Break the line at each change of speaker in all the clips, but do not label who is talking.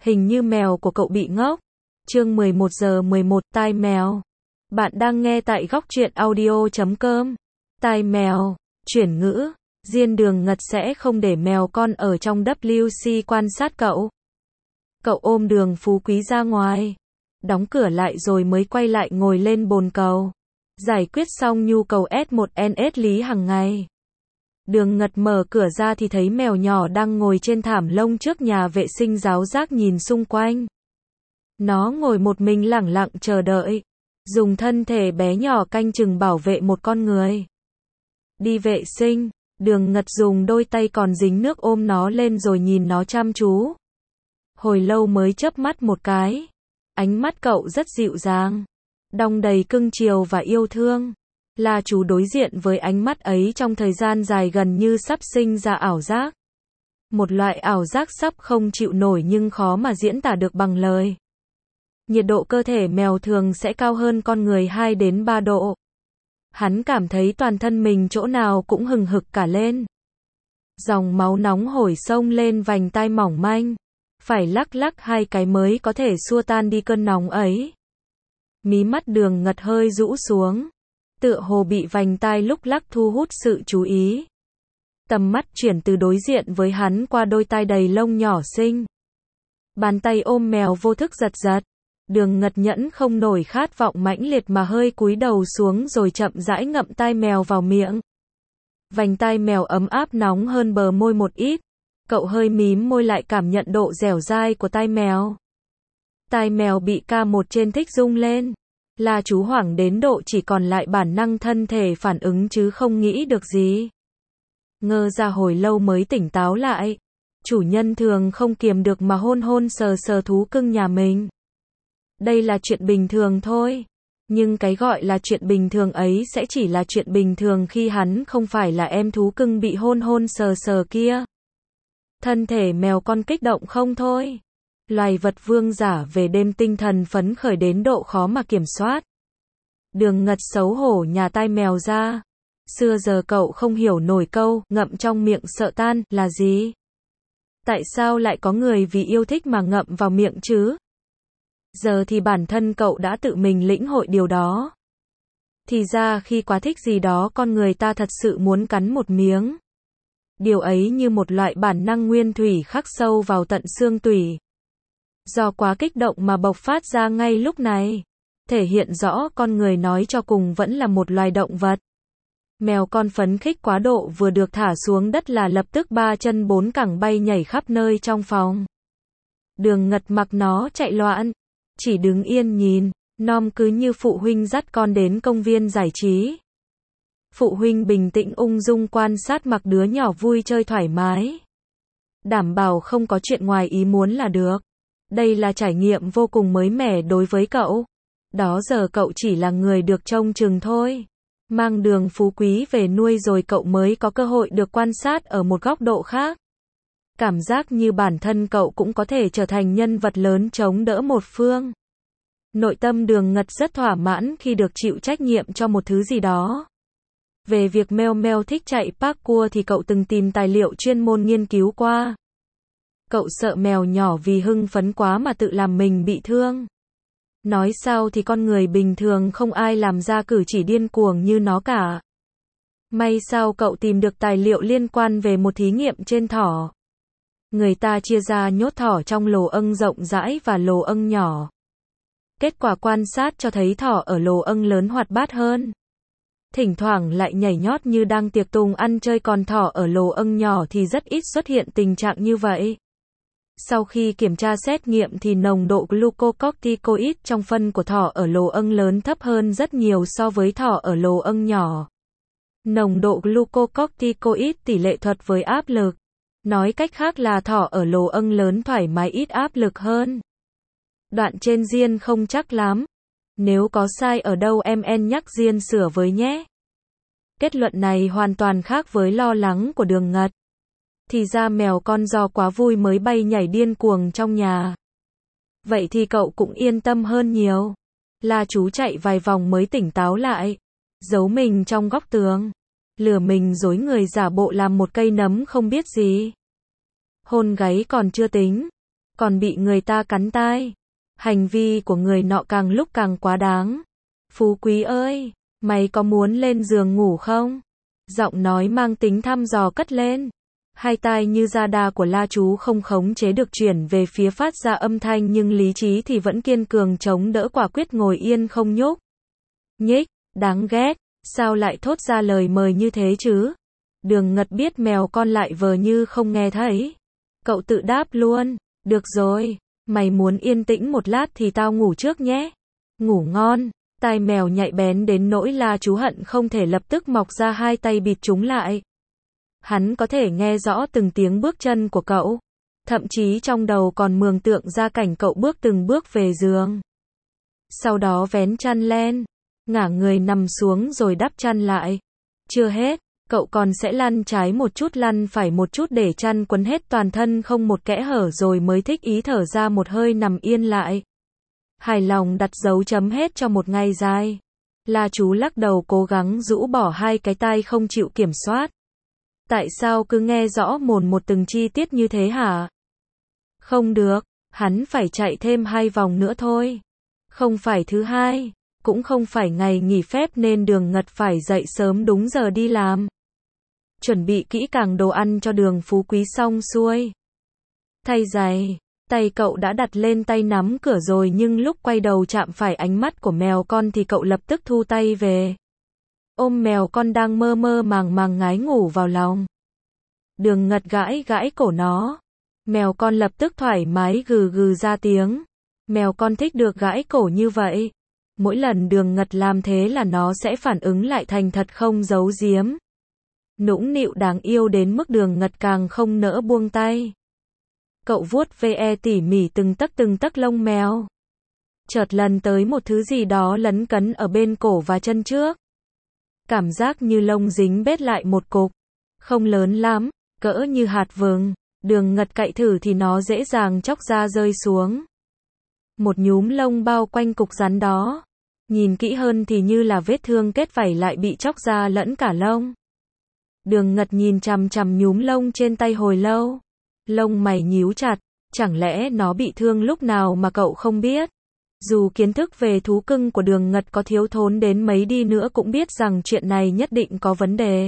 Hình như mèo của cậu bị ngốc. Chương 11:11 Tai mèo. Bạn đang nghe tại Góc Truyện Audio.com. Tai mèo. Chuyển ngữ. Diên Đường Ngật sẽ không để mèo con ở trong WC quan sát cậu. Cậu ôm Đường Phú Quý ra ngoài. Đóng cửa lại rồi mới quay lại ngồi lên bồn cầu. Giải quyết xong nhu cầu S1NS lý hàng ngày. Đường Ngật mở cửa ra thì thấy mèo nhỏ đang ngồi trên thảm lông trước nhà vệ sinh ráo rác nhìn xung quanh. Nó ngồi một mình lẳng lặng chờ đợi, dùng thân thể bé nhỏ canh chừng bảo vệ một con người. Đi vệ sinh, Đường Ngật dùng đôi tay còn dính nước ôm nó lên rồi nhìn nó chăm chú. Hồi lâu mới chớp mắt một cái. Ánh mắt cậu rất dịu dàng, đong đầy cưng chiều và yêu thương. La Chú đối diện với ánh mắt ấy trong thời gian dài gần như sắp sinh ra ảo giác. Một loại ảo giác sắp không chịu nổi nhưng khó mà diễn tả được bằng lời. Nhiệt độ cơ thể mèo thường sẽ cao hơn con người 2 đến 3 độ. Hắn cảm thấy toàn thân mình chỗ nào cũng hừng hực cả lên. Dòng máu nóng hổi xông lên vành tai mỏng manh. Phải lắc lắc 2 cái mới có thể xua tan đi cơn nóng ấy. Mí mắt Đường Ngật hơi rũ xuống. Tựa hồ bị vành tai lúc lắc thu hút sự chú ý. Tầm mắt chuyển từ đối diện với hắn qua đôi tai đầy lông nhỏ xinh. Bàn tay ôm mèo vô thức giật giật. Đường Ngật nhẫn không nổi khát vọng mãnh liệt mà hơi cúi đầu xuống rồi chậm rãi ngậm tai mèo vào miệng. Vành tai mèo ấm áp nóng hơn bờ môi một ít. Cậu hơi mím môi lại cảm nhận độ dẻo dai của tai mèo. Tai mèo bị K1 trên thích rung lên. La Chú hoảng đến độ chỉ còn lại bản năng thân thể phản ứng chứ không nghĩ được gì. Ngơ ra hồi lâu mới tỉnh táo lại. Chủ nhân thường không kiềm được mà hôn hôn sờ sờ thú cưng nhà mình. Đây là chuyện bình thường thôi. Nhưng cái gọi là chuyện bình thường ấy sẽ chỉ là chuyện bình thường khi hắn không phải là em thú cưng bị hôn hôn sờ sờ kia. Thân thể mèo con kích động không thôi. Loài vật vương giả về đêm tinh thần phấn khởi đến độ khó mà kiểm soát. Đường Ngật xấu hổ nhả tai mèo ra. Xưa giờ cậu không hiểu nổi câu ngậm trong miệng sợ tan là gì. Tại sao lại có người vì yêu thích mà ngậm vào miệng chứ? Giờ thì bản thân cậu đã tự mình lĩnh hội điều đó. Thì ra khi quá thích gì đó con người ta thật sự muốn cắn một miếng. Điều ấy như một loại bản năng nguyên thủy khắc sâu vào tận xương tủy. Do quá kích động mà bộc phát ra ngay lúc này. Thể hiện rõ con người nói cho cùng vẫn là một loài động vật. Mèo con phấn khích quá độ vừa được thả xuống đất là lập tức 3 chân 4 cẳng bay nhảy khắp nơi trong phòng. Đường Ngật mặc nó chạy loạn. Chỉ đứng yên nhìn, nom cứ như phụ huynh dắt con đến công viên giải trí. Phụ huynh bình tĩnh ung dung quan sát mặc đứa nhỏ vui chơi thoải mái. Đảm bảo không có chuyện ngoài ý muốn là được. Đây là trải nghiệm vô cùng mới mẻ đối với cậu. Đó giờ cậu chỉ là người được trông chừng thôi. Mang Đường Phú Quý về nuôi rồi cậu mới có cơ hội được quan sát ở một góc độ khác. Cảm giác như bản thân cậu cũng có thể trở thành nhân vật lớn chống đỡ một phương. Nội tâm Đường Ngật rất thỏa mãn khi được chịu trách nhiệm cho một thứ gì đó. Về việc meo meo thích chạy parkour thì cậu từng tìm tài liệu chuyên môn nghiên cứu qua. Cậu sợ mèo nhỏ vì hưng phấn quá mà tự làm mình bị thương. Nói sao thì con người bình thường không ai làm ra cử chỉ điên cuồng như nó cả. May sao cậu tìm được tài liệu liên quan về một thí nghiệm trên thỏ. Người ta chia ra nhốt thỏ trong lồ âng rộng rãi và lồ âng nhỏ. Kết quả quan sát cho thấy thỏ ở lồ âng lớn hoạt bát hơn. Thỉnh thoảng lại nhảy nhót như đang tiệc tùng ăn chơi, còn thỏ ở lồ âng nhỏ thì rất ít xuất hiện tình trạng như vậy. Sau khi kiểm tra xét nghiệm thì nồng độ glucocorticoid trong phân của thỏ ở lồ âng lớn thấp hơn rất nhiều so với thỏ ở lồ âng nhỏ. Nồng độ glucocorticoid tỷ lệ thuật với áp lực. Nói cách khác là thỏ ở lồ âng lớn thoải mái ít áp lực hơn. Đoạn trên Diên không chắc lắm. Nếu có sai ở đâu em nhắc Diên sửa với nhé. Kết luận này hoàn toàn khác với lo lắng của Đường Ngật. Thì ra mèo con do quá vui mới bay nhảy điên cuồng trong nhà. Vậy thì cậu cũng yên tâm hơn nhiều. La Chú chạy vài vòng mới tỉnh táo lại. Giấu mình trong góc tường. Lừa mình dối người giả bộ làm một cây nấm không biết gì. Hôn gáy còn chưa tính. còn bị người ta cắn tai. Hành vi của người nọ càng lúc càng quá đáng. Phú Quý ơi, mày có muốn lên giường ngủ không? Giọng nói mang tính thăm dò cất lên. Hai tai như radar của La Chú không khống chế được chuyển về phía phát ra âm thanh, nhưng lý trí thì vẫn kiên cường chống đỡ, quả quyết ngồi yên không nhúc nhích. Đáng ghét, sao lại thốt ra lời mời như thế chứ? Đường Ngật biết mèo con lại vờ như không nghe thấy. Cậu tự đáp luôn, được rồi, mày muốn yên tĩnh một lát thì tao ngủ trước nhé. Ngủ ngon. Tai mèo nhạy bén đến nỗi La Chú hận không thể lập tức mọc ra hai tay bịt chúng lại. Hắn có thể nghe rõ từng tiếng bước chân của cậu. Thậm chí trong đầu còn mường tượng ra cảnh cậu bước từng bước về giường. Sau đó vén chăn lên, ngả người nằm xuống rồi đắp chăn lại. Chưa hết, cậu còn sẽ lăn trái một chút lăn phải một chút để chăn quấn hết toàn thân không một kẽ hở, rồi mới thích ý thở ra một hơi nằm yên lại. Hài lòng đặt dấu chấm hết cho một ngày dài. La Chú lắc đầu cố gắng rũ bỏ hai cái tai không chịu kiểm soát. Tại sao cứ nghe rõ mồn một từng chi tiết như thế hả? Không được, hắn phải chạy thêm 2 vòng nữa thôi. Không phải thứ hai, cũng không phải ngày nghỉ phép nên Đường Ngật phải dậy sớm đúng giờ đi làm. Chuẩn bị kỹ càng đồ ăn cho Đường Phú Quý xong xuôi. Thay giày, tay cậu đã đặt lên tay nắm cửa rồi, nhưng lúc quay đầu chạm phải ánh mắt của mèo con thì cậu lập tức thu tay về. Ôm mèo con đang mơ mơ màng màng ngái ngủ vào lòng. Đường Ngật gãi gãi cổ nó. Mèo con lập tức thoải mái gừ gừ ra tiếng. Mèo con thích được gãi cổ như vậy. Mỗi lần Đường Ngật làm thế là nó sẽ phản ứng lại thành thật không giấu giếm. Nũng nịu đáng yêu đến mức Đường Ngật càng không nỡ buông tay. Cậu vuốt ve tỉ mỉ từng tấc lông mèo. Chợt lần tới một thứ gì đó lấn cấn ở bên cổ và chân trước. Cảm giác như lông dính bết lại một cục. Không lớn lắm, cỡ như hạt vừng. Đường Ngật cạy thử thì nó dễ dàng chóc ra rơi xuống. Một nhúm lông bao quanh cục rắn đó. Nhìn kỹ hơn thì như là vết thương kết vảy lại bị chóc ra lẫn cả lông. Đường Ngật nhìn chằm chằm nhúm lông trên tay hồi lâu. Lông mày nhíu chặt, chẳng lẽ nó bị thương lúc nào mà cậu không biết? Dù kiến thức về thú cưng của Đường Ngật có thiếu thốn đến mấy đi nữa cũng biết rằng chuyện này nhất định có vấn đề.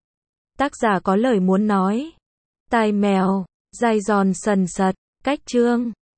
Tác giả có lời muốn nói. Tai mèo, dai giòn sần sật, cách chương.